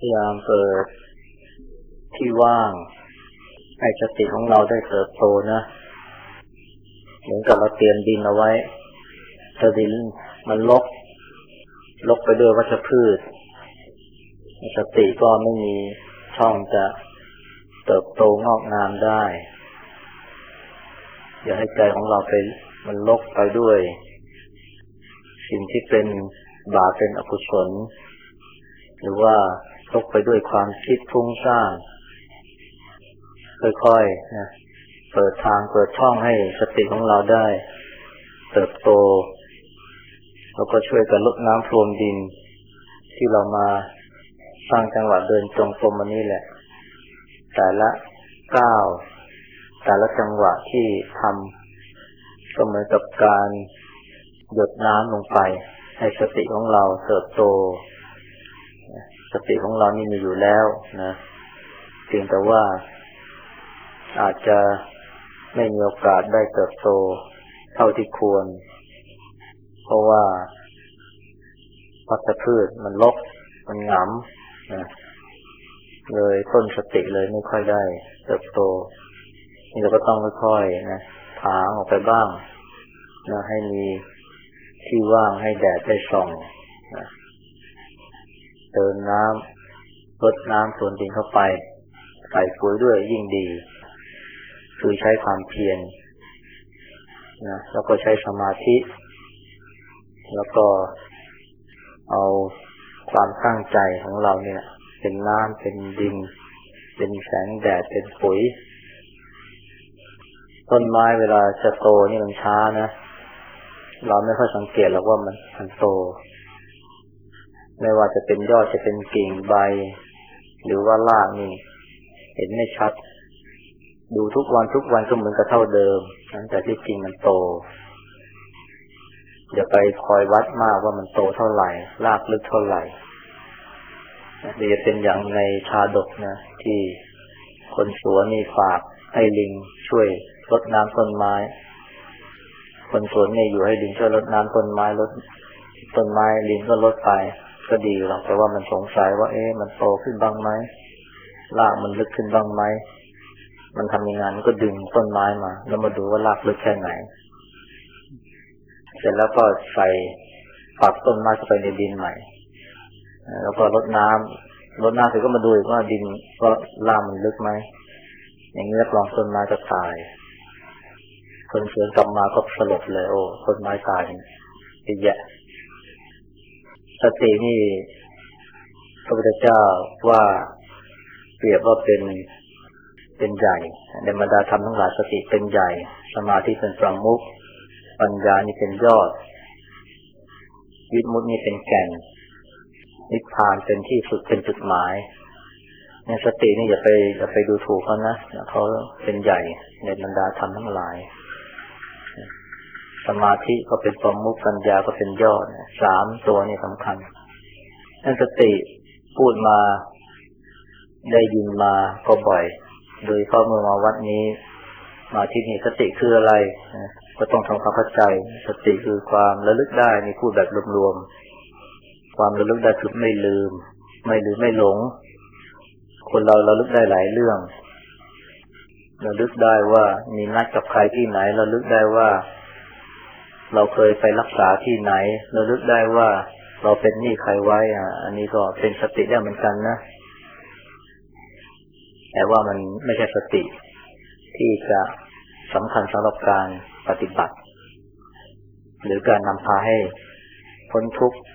ยายามเปิดที่ว่างให้สติของเราได้เติบโตนะเหมือนกับเราเตรียมดินเอาไว้ถ้าดินมันรกไปด้วยวัชพืชสติก็ไม่มีช่องจะเติบโตงอกงามได้อย่าให้ใจของเรามันรกไปด้วยสิ่งที่เป็นบาปเป็นอกุศลหรือว่ารกไปด้วยความคิดฟุ้งซ่านค่อยๆนะเปิดทางเปิดช่องให้สติของเราได้เติบโตแล้วก็ช่วยกันลดน้ำพรวนดินที่เรามาสร้างจังหวะเดินจงกรมอันนี้แหละแต่ละก้าวแต่ละจังหวะที่ทำก็เหมือนกับการหยดน้ำลงไปให้สติของเราเติบโตสติของเรานี่มีอยู่แล้วนะเพียงแต่ว่าอาจจะไม่มีโอกาสได้เติบโตเท่าที่ควรเพราะว่าวัชพืชมันรกมันหงำนะเลยต้นสติเลยไม่ค่อยได้เติบโตนี่เราก็ต้องค่อยๆนะถางออกไปบ้างนะให้มีที่ว่างให้แดดได้ส่องนะเติมน้ำรดน้ำพรวนดินเข้าไปใส่ปุ๋ยด้วยยิ่งดีคือใช้ความเพียรนะแล้วก็ใช้สมาธิแล้วก็เอาความตั้งใจของเราเนี่ยเป็นน้ำเป็นดินเป็นแสงแดดเป็นปุ๋ยต้นไม้เวลาจะโตนี่มันช้านะเราไม่ค่อยสังเกตหรอกว่ามันโตไม่ว่าจะเป็นยอดจะเป็นกิ่งใบหรือว่ารากนี่เห็นไม่ชัดดูทุกวันก็เหมือนกับเท่าเดิมแต่ที่จริงมันโตอย่าไปคอยวัดมากว่ามันโตเท่าไหร่รากลึกเท่าไหร่เดี๋ยวจะเป็นอย่างในชาดกนะที่คนสวนนี่ฝากให้ลิงช่วยรดน้ำต้นไม้คนสวนนี่อยู่ให้ลิงช่วยรดน้ำต้นไม้รดต้นไม้ลิงก็รดไปก็ดีหรอกแต่ว่ามันสงสัยว่ามันโตขึ้นบ้างไหมรากมันลึกขึ้นบ้างไหมมันทำยังไงมันก็ดึงต้นไม้มาแล้วมาดูว่ารากลึกแค่ไหนเสร็จแล้วก็ใส่ปักต้นไม้เข้าไปในดินใหม่แล้วก็รดน้ำเสร็จก็มาดูอีกว่าดินว่ารากมันลึกไหมอย่างนี้รับรองต้นไม้จะตายคนสวนกลับมาก็สลบเลยโอ้ต้นไม้ตายอีกแยะสตินี่พระพุทธเจ้าว่าเปรียบว่าเป็นใหญ่ในบรรดาธรรมทั้งหลายสติเป็นใหญ่สมาธิเป็นประมุขปัญญานี่เป็นยอดวิมุตตินี่เป็นแก่นนิพพานเป็นที่สุดเป็นจุดหมายเนี่ยสตินี่อย่าไปดูถูกเขานะเขาเป็นใหญ่ในบรรดาธรรมทั้งหลายสมาธิก็เป็นประมุขปัญญาก็เป็นยอดสามตัวนี่สำคัญนั่นสติพูดมาได้ยินมาก็บ่อยโดยเฉพาะเมื่อมาวัดนี้มาที่นี่สติคืออะไรก็ต้องทำความเข้าใจสติคือความระลึกได้นี่พูดแบบรวมๆความระลึกได้คือไม่ลืมไม่หลงคนเราระลึกได้หลายเรื่องระลึกได้ว่ามีนัดกับใครที่ไหนระลึกได้ว่าเราเคยไปรักษาที่ไหนระลึกได้ว่าเราเป็นหนี้ใครไว้อันนี้ก็เป็นสติได้เหมือนกันนะแต่ว่ามันไม่ใช่สติที่จะสำคัญสำหรับการปฏิบัติหรือการนำพาให้พ้นทุกข์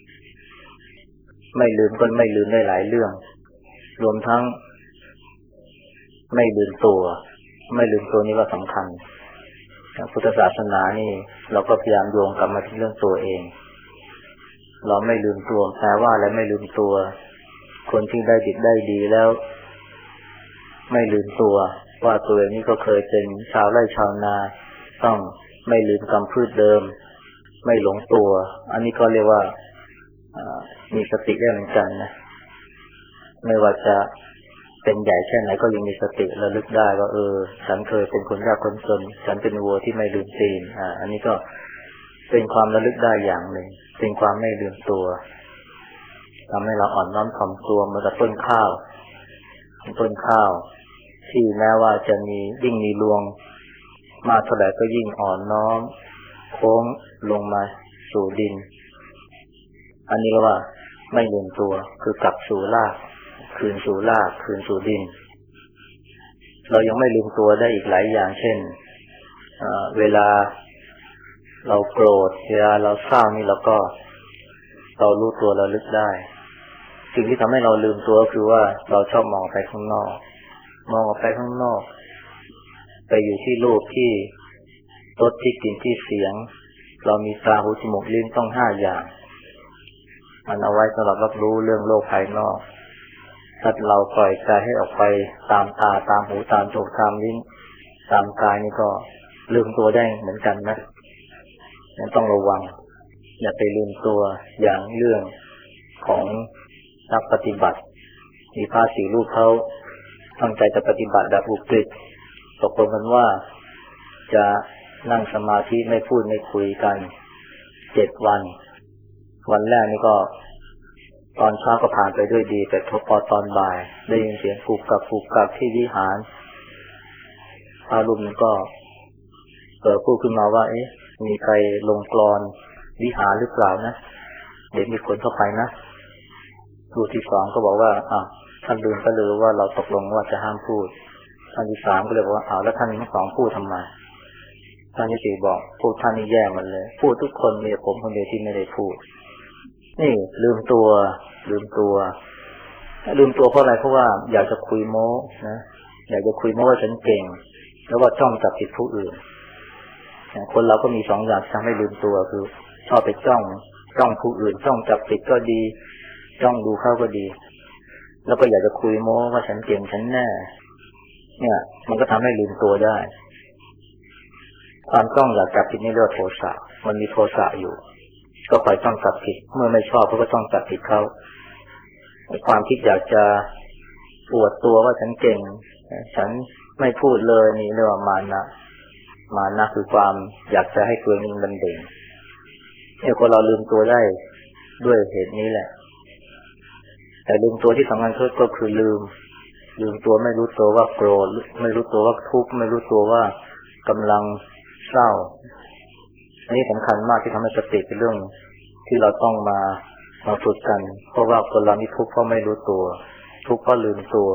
ไม่ลืมก็ไม่ลืมได้หลายเรื่องรวมทั้งไม่ลืมตัวนี่ก็สำคัญพุทธศาสนานี่เราก็พยายามโยงกลับมาที่เรื่องตัวเองเราไม่ลืมตัวแปลว่าอะไรไม่ลืมตัวคนที่ได้ดิบได้ดีแล้วไม่ลืมตัวว่าตัวเองนี่ก็เคยเป็นชาวไร่ชาวนาต้องไม่ลืมกรรมพืชเดิมไม่หลงตัวอันนี้ก็เรียกว่ามีสติได้เหมือนกันนะไม่ว่าจะเป็นใหญ่แค่ไหนก็ยังมีสติระลึกได้ว่าฉันเคยเป็นคนยากคนจนฉันเป็นวัวที่ไม่ลืมตีนอันนี้ก็เป็นความระลึกได้อย่างหนึ่งเป็นความไม่ลืมตัวทำให้เราอ่อนน้อมถ่อมตัวเหมือนกับต้นข้าวที่แม้ว่าจะยิ่งมีรวงมากเท่าไหร่ก็ยิ่งอ่อนน้อมโค้งลงมาสู่ดินอันนี้เรียกว่าไม่ลืมตัวคือกลับสู่รากคืนสู่ดินเรายังไม่ลืมตัวได้อีกหลายอย่างเช่นเวลาเราโกรธเวลาเราเศร้านี่เรารู้ตัวเราลึกได้สิ่งที่ทำให้เราลืมตัวก็คือว่าเราชอบมองไปข้างนอกไปอยู่ที่รูปที่รสที่กลิ่นที่เสียงเรามีตาหูจมูกลิ้นต้อง5อย่างมันเอาไว้สำหรับรับรู้เรื่องโลกภายนอกถ้าเราปล่อยใจให้ออกไปตามตาตามหูตามจมูกตามลิ้นตามกายนี่ก็ลืมตัวได้เหมือนกันนะยังต้องระวังอย่าไปลืมตัวอย่างเรื่องของนักปฏิบัติมีพระ4 รูปเขาตั้งใจจะปฏิบัติแบบอุกฤษตกลงกันว่าจะนั่งสมาธิไม่พูดไม่คุยกัน7 วันแรกนี่ก็ตอนเช้าก็ผ่านไปด้วยดีแต่พอตอนบ่ายได้ยินเสียงกุกกักที่วิหารพระรูปนั้นก็พูดขึ้นมาว่ามีใครลงกลอนวิหารหรือเปล่านะเดี๋ยวมีคนเข้าไปนะรูปที่ 2ก็บอกว่าท่านลืมไปเลยว่าเราตกลงว่าจะห้ามพูดท่านที่ 3ก็เลยบอกว่าแล้วท่านทั้ง 2พูดทำไมท่านที่ 4บอกพูดท่านนี่แย่มันเลยพูดทุกคนมีแต่ผมคนเดียวที่ไม่ได้พูดนี่ลืมตัวเพราะอะไรเพราะว่าอยากจะคุยโม้นะอยากจะคุยโม้ว่าฉันเก่งแล้วก็จ้องจับผิดผู้อื่นคนเราก็มี2 อย่างทำให้ลืมตัวคือชอบไปจ้องผู้อื่นจ้องจับผิดก็ดีจ้องดูเขาก็ดีแล้วก็อยากจะคุยโม้ว่าฉันเก่งฉันแน่เนี่ยมันก็ทำให้ลืมตัวได้ความจ้องอยากจับผิดนี่เรียกว่าโทสะมันมีโทสะอยู่ก็คอยจ้องจับผิดเมื่อไม่ชอบก็จ้องจับผิดเขาความคิดอยากจะอวดตัวว่าฉันเก่งฉันไม่พูดเลยนี่เรียกว่ามานะคือความอยากจะให้ตัวเองมันเด่นเนี่ยคนเราลืมตัวได้ด้วยเหตุนี้แหละแต่ลืมตัวที่สำคัญก็คือลืมตัวไม่รู้ตัวว่าโกรธไม่รู้ตัวว่าทุกข์ไม่รู้ตัวว่ากำลังเศร้าอันนี้สำคัญมากที่ทำให้สติเป็นเรื่องที่เราต้องมาฝึกกันเพราะว่าคนเรานี่ทุกข์เพราะไม่รู้ตัวทุกข์เพราะลืมตัว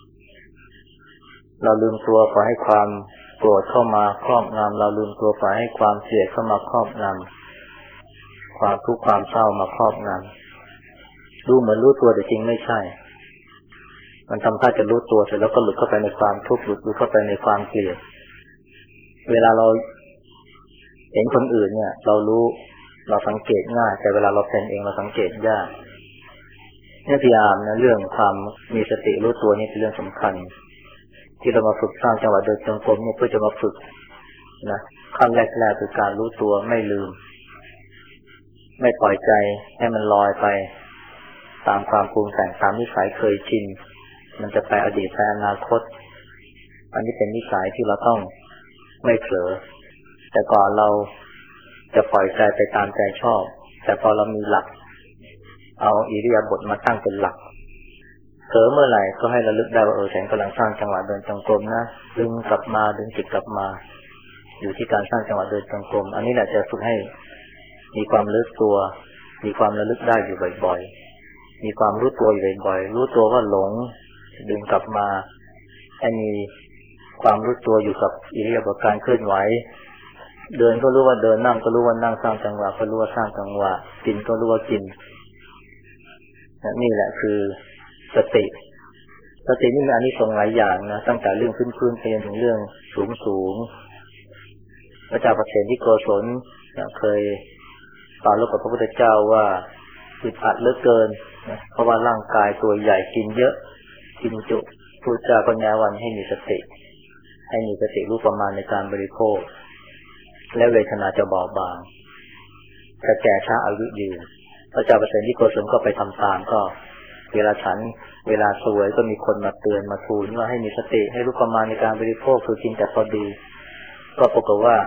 เราลืมตัวปล่อยให้ความโกรธเข้ามาครอบงำเราลืมตัวปล่อยให้ความเกลียดเข้ามาครอบงำความทุกข์ความเศร้ามาครอบงำดูเหมือนรู้ตัวแต่จริงไม่ใช่มันทำท่าจะรู้ตัวเสร็จแล้วก็หลุดเข้าไปในความทุกข์หลุดเข้าไปในความเกลียดเวลาเราเห็นคนอื่นเนี่ยเรารู้เราสังเกตง่ายแต่เวลาเราเป็นเองเราสังเกตยากเนี่ยพยายามนะเรื่องความมีสติรู้ตัวนี่เป็นเรื่องสำคัญที่เรามาฝึกสร้างจังหวะโดยจงกรมเนี่ยเพื่อจะมาฝึกนะขั้นแรกคือการรู้ตัวไม่ลืมไม่ปล่อยใจให้มันลอยไปตามความปรุงแต่งตามนิสัยเคยชินมันจะไปอดีตไปอนาคตอันนี้เป็นนิสัยที่เราต้องไม่เผลอแต่ก่อนเราจะปล่อยใจไปตามใจชอบแต่พอเรามีหลักเอาอิริยาบถมาตั้งเป็นหลักเผลอเมื่อไหร่ก็ให้ระลึกได้ว่าฉันกำลังสร้างจังหวะเดินจงกรมนะดึงกลับมาดึงจิตกลับมาอยู่ที่การสร้างจังหวะเดินจงกรมอันนี้แหละจะฝึกให้มีความรู้ตัวมีความระลึกได้อยู่บ่อยๆมีความรู้ตัวอยู่บ่อยๆรู้ตัวว่าหลงดึงกลับมาให้มีความรู้ตัวอยู่กับอิริยาบถการเคลื่อนไหวเดินก็รู้ว่าเดินนั่งก็รู้ว่านั่งสร้างจังหวะก็รู้ว่าสร้างจังหวะกินก็รู้ว่ากินนี่แหละคือสตินี่มีอานิสงส์หลายอย่างนะตั้งแต่เรื่องพื้นๆไปจนถึงเรื่องสูงพระเจ้าประเสนที่โกศลเคยปรารภกับพระพุทธเจ้าว่าอึดอัดเหลือเกินเพราะว่าร่างกายตัวใหญ่กินเยอะกินจุพระเจ้าก็แนะวันให้มีสติรู้ประมาณในการบริโภคและเวทนาจะเบาบางจะแก่ช้าอายุยืนพระเจ้าประเสนที่โกศลก็ไปทำตามก็เวลาฉันเวลาสวยก็มีคนมาเตือนมาทูลว่าให้มีสติให้รู้ประมาณในการบริโภคคือกินแต่พอดีก็ปรากฏว่า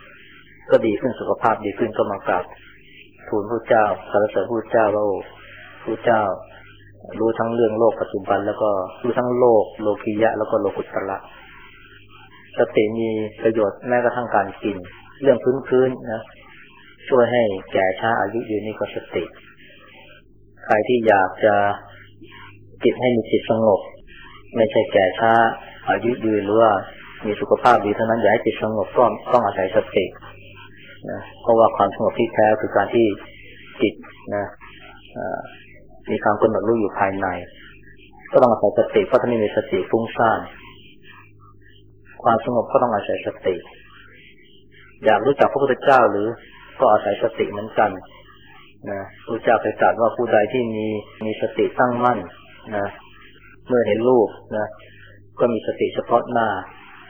ก็ดีขึ้นสุขภาพดีขึ้นก็มากราบทูลพระเจ้าสรรเสริญพระเจ้าว่าพระเจ้ารู้ทั้งเรื่องโลกปัจจุบันแล้วก็รู้ทั้งโลกโลกียะแล้วก็โลกุตระสติมีประโยชน์แม้กระทั่งการกินเรื่องพื้นๆนะช่วยให้แก่ช้าอายุยืนนี่ก็สติใครที่อยากจะจิตให้มีจิตสงบไม่ใช่แก่ช้าอายุยืนหรือว่ามีสุขภาพดีเท่านั้นอยากให้จิตสงบก็ต้องอาศัยสตินะเพราะว่าความสงบที่แท้คือการที่จิตนะมีความกำหนดรู้อยู่ภายในก็ต้องอาศัยสติเพราะถ้าไม่มีสติฟุ้งซ่านความสงบก็ต้องอาศัยสติอยากรู้จักพระพุทธเจ้าหรือก็อาศัยสติเหมือนกันนะพระเจ้าเคยตรัสว่าผู้ใดที่มีสติตั้งมั่นนะเมื่อเห็นรูปนะก็มีสติเฉพาะหน้า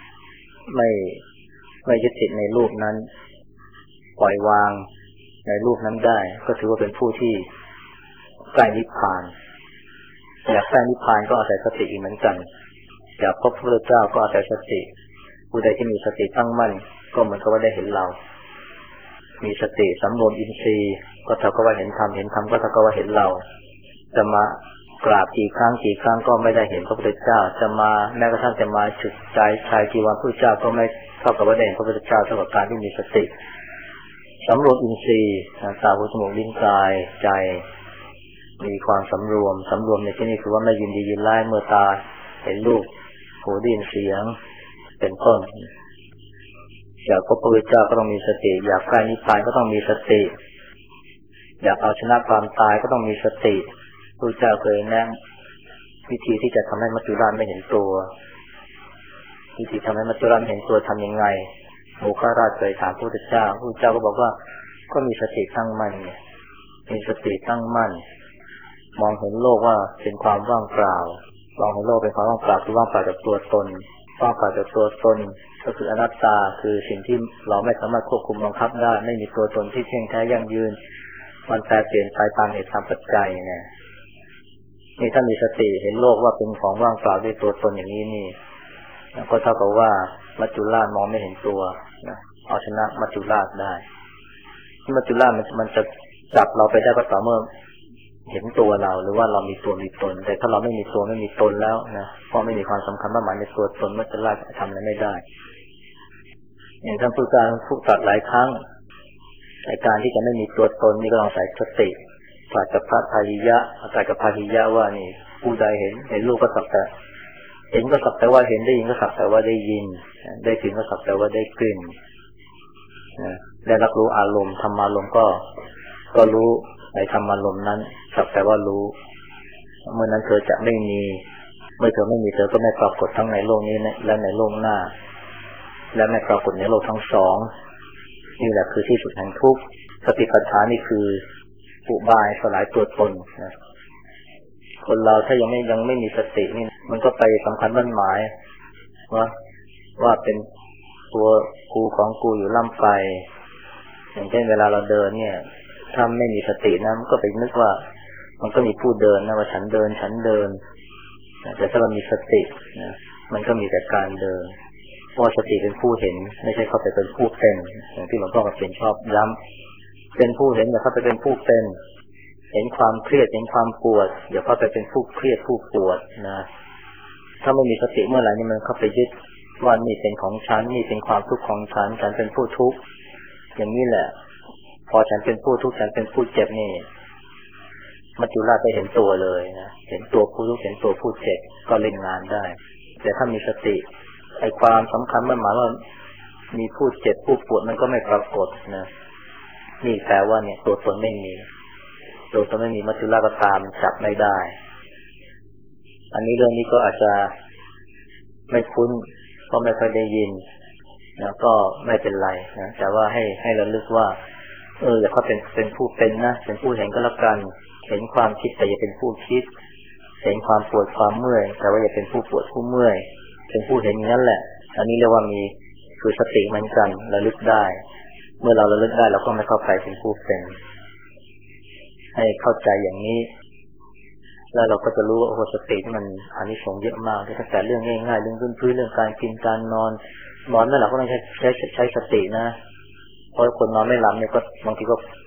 ไม่ยึดติดในรูปนั้นปล่อยวางในรูปนั้นได้ก็ถือว่าเป็นผู้ที่ใกล้นิพพานอยากใกล้นิพพานก็อาศัยสติอีกเหมือนกันอยากพบพระพุทธเจ้าก็อาศัยสติผู้ใดที่มีสติตั้งมั่นก็เหมือนกับว่าได้เห็นเรามีสติสำรวมอินทรีย์ก็เท่ากับว่าเห็นธรรมก็เท่ากับว่าเห็นเราจะมากราบกี่ครั้งก็ไม่ได้เห็นพระพุทธเจ้าจะมาแม้กระทั่งจะมาฉุดใจชายจีวรพระพุทธเจ้าก็ไม่เท่ากับว่าได้เห็นพระพุทธเจ้าเท่ากับการที่มีสติสำรวมอินทรีย์ตาหูจมูกลิ้นกายใจมีความสำรวมในที่นี้คือว่าไม่ยินดียินร้ายเมื่อตาเห็นรูปหูได้ยินเสียงเป็นต้นอยากพบพระพุทธเจ้าก็ต้องมีสติอยากใกล้นิพพานก็ต้องมีสติอยากเอาชนะความตายก็ต้องมีสติพระพุทธเจ้าเคยแนะวิธีที่จะทำให้มัจจุราชไม่เห็นตัววิธีทำให้มัจจุราชเห็นตัวทำยังไงโมฆะราชเคยถามพระพุทธเจ้าก็บอกว่าก็มีสติตั้งมั่นมีสติตั้งมั่นมองเห็นโลกว่าเป็นความว่างเปล่ามองเห็นโลกเป็นความว่างเปล่าคือว่างเปล่าจากตัวตนว่างเปล่าจากตัวตนก็คืออนัตตาคือสิ่งที่เราไม่สามารถควบคุมบังคับได้ไม่มีตัวตนที่เที่ยงแท้ยั่งยืนมันแปรเปลี่ยนไปตามเหตุตามปัจจัยเนี่ยนี่ถ้ามีสติเห็นโลกว่าเป็นของว่างเปล่าด้วยตัวตนอย่างนี้นี่ก็เท่ากับว่ามัจจุราชมองไม่เห็นตัวนะเอาชนะมัจจุราชได้มัจจุราชมันจะจับเราไปได้ก็ต่อเมื่อเห็นตัวเราหรือว่าเรามีตัวมีตนแต่ถ้าเราไม่มีตัวไม่มีตนแล้วนะเพราะไม่มีความสำคัญหมายในตัวตนมัจจุราชทำอะไรไม่ได้อย่างท่านผู้การพูดตัดหลายครั้งในการที่จะไม่มีตัวตนนี่ก็ต้องใส่สติปราศจากพาหิยะอาศัยกับพาหิยะว่านี่ผู้ใดเห็นรูปก็สักแต่เห็นก็สักแต่ว่าเห็นได้ยินก็สักแต่ว่าได้ยินได้กลิ่นก็สักแต่ว่าได้กลิ่นได้รับรู้อารมณ์ธรรมารมณ์ก็รู้ในธรรมารมณ์นั้นสักแต่ว่ารู้เมื่อนั้นเธอจะไม่มีเมื่อเธอไม่มีเธอก็ไม่ปรากฏทั้งในโลกนี้และในโลกหน้าและไม่ปรากฏในโลกทั้งสองนี่แหละคือที่สุดแห่งทุกข์สติปัฏฐานนี่คืออุบายสลายตัวตนนะคนเราถ้ายังไม่มีสตินี่มันก็ไปสำคัญมั่นหมายว่าเป็นตัวกูของกูอยู่ล่ำไปอย่างเช่นเวลาเราเดินเนี่ยถ้าไม่มีสตินะมันก็ไปนึกว่ามันก็มีผู้เดินนะว่าฉันเดินแต่ถ้าเรามีสตินะมันก็มีแต่การเดินเพราะสติเป็นผู้เห็นไม่ใช่เข้าไปเป็นผู้เป็นอย่างที่หลวงพ่อเขียนชอบย้ำเป็นผู้เห็นอย่าเข้าไปเป็นผู้เป็นเห็นความเครียดเห็นความปวดอย่าเข้าไปเป็นผู้เครียดผู้ปวดนะถ้าไม่มีสติเมื่อไหร่นี่มันเข้าไปยึดว่านี่เป็นของฉันนี่เป็นความทุกข์ของฉันเป็นผู้ทุกข์อย่างนี้แหละพอฉันเป็นผู้ทุกข์ฉันเป็นผู้เจ็บนี่มัจจุราชไปเห็นตัวเลยนะเห็นตัวผู้ทุกข์เห็นตัวผู้เจ็บก็เล่นงานได้แต่ถ้ามีสติไอ้ความสำคัญมันหมายว่ามีผู้เจ็บผู้ปวดมันก็ไม่ปรากฏนะนี่แปลว่าเนี่ยตัวตนไม่มีมัจจุราชก็ตามจับไม่ได้อันนี้เรื่องนี้ก็อาจจะไม่คุ้นเพราะไม่เคยได้ยินนะก็ไม่เป็นไรนะแต่ว่าให้ระลึกว่าอย่าเขาเป็นผู้เป็นนะเป็นผู้เห็นก็แล้วกันเห็นความคิดแต่อย่าเป็นผู้คิดเห็นความปวดความเมื่อยแต่ว่าอย่าเป็นผู้ปวดผู้เมื่อยเป็นผู้เห็นอย่างนั้นแหละอันนี้เรียกว่ามีคือสติเหมือนกันระลึกได้เมื่อเราระลึกได้เราก็ไม่เข้าไปเป็นผู้เป็นให้เข้าใจอย่างนี้แล้วเราก็จะรู้ว่าสติที่มันอานิสงส์เยอะมากตั้งแต่เรื่องง่ายๆเรื่องพื้นๆเรื่องการกินการนอนไม่หลับก็ต้องใช้สตินะเพราะคนนอนไม่หลับเนี่ยก็บางทีก็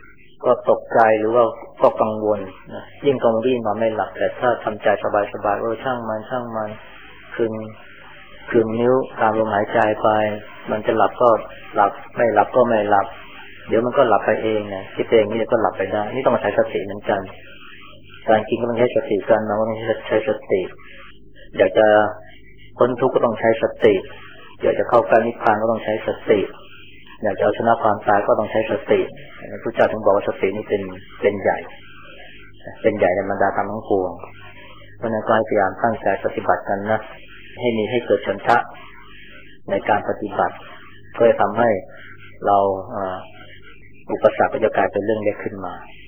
ก็ตกใจหรือว่าก็กังวลนะยิ่งกังวลยิ่งนอนไม่หลับแต่ถ้าทำใจสบายๆช่างมันคืนนิ้วตามลมหายใจไปมันจะหลับก็หลับไม่หลับก็ไม่หลับเดี๋ยวมันก็หลับไปเองนะคิดเองนี่ก็หลับไปได้นี่ต้องใช้สติเหมือนกันการกินก็ต้องใช้สติการนอนก็ต้องใช้สติอยากจะพ้นทุกข์ก็ต้องใช้สติอยากจะเข้าใกล้นิพพานก็ต้องใช้สติอยากจะเอาชนะความตายก็ต้องใช้สติพระพุทธเจ้าถึงบอกว่าสตินี่เป็นใหญ่ในบรรดาธรรมทั้งปวงเพราะนั้นก็ให้พยายามตั้งใจปฏิบัติกันนะให้เกิดฉันทะในการปฏิบัติเพื่อทำให้เราอุปสรรคก็จะกลายเป็นเรื่องเล็กขึ้นมา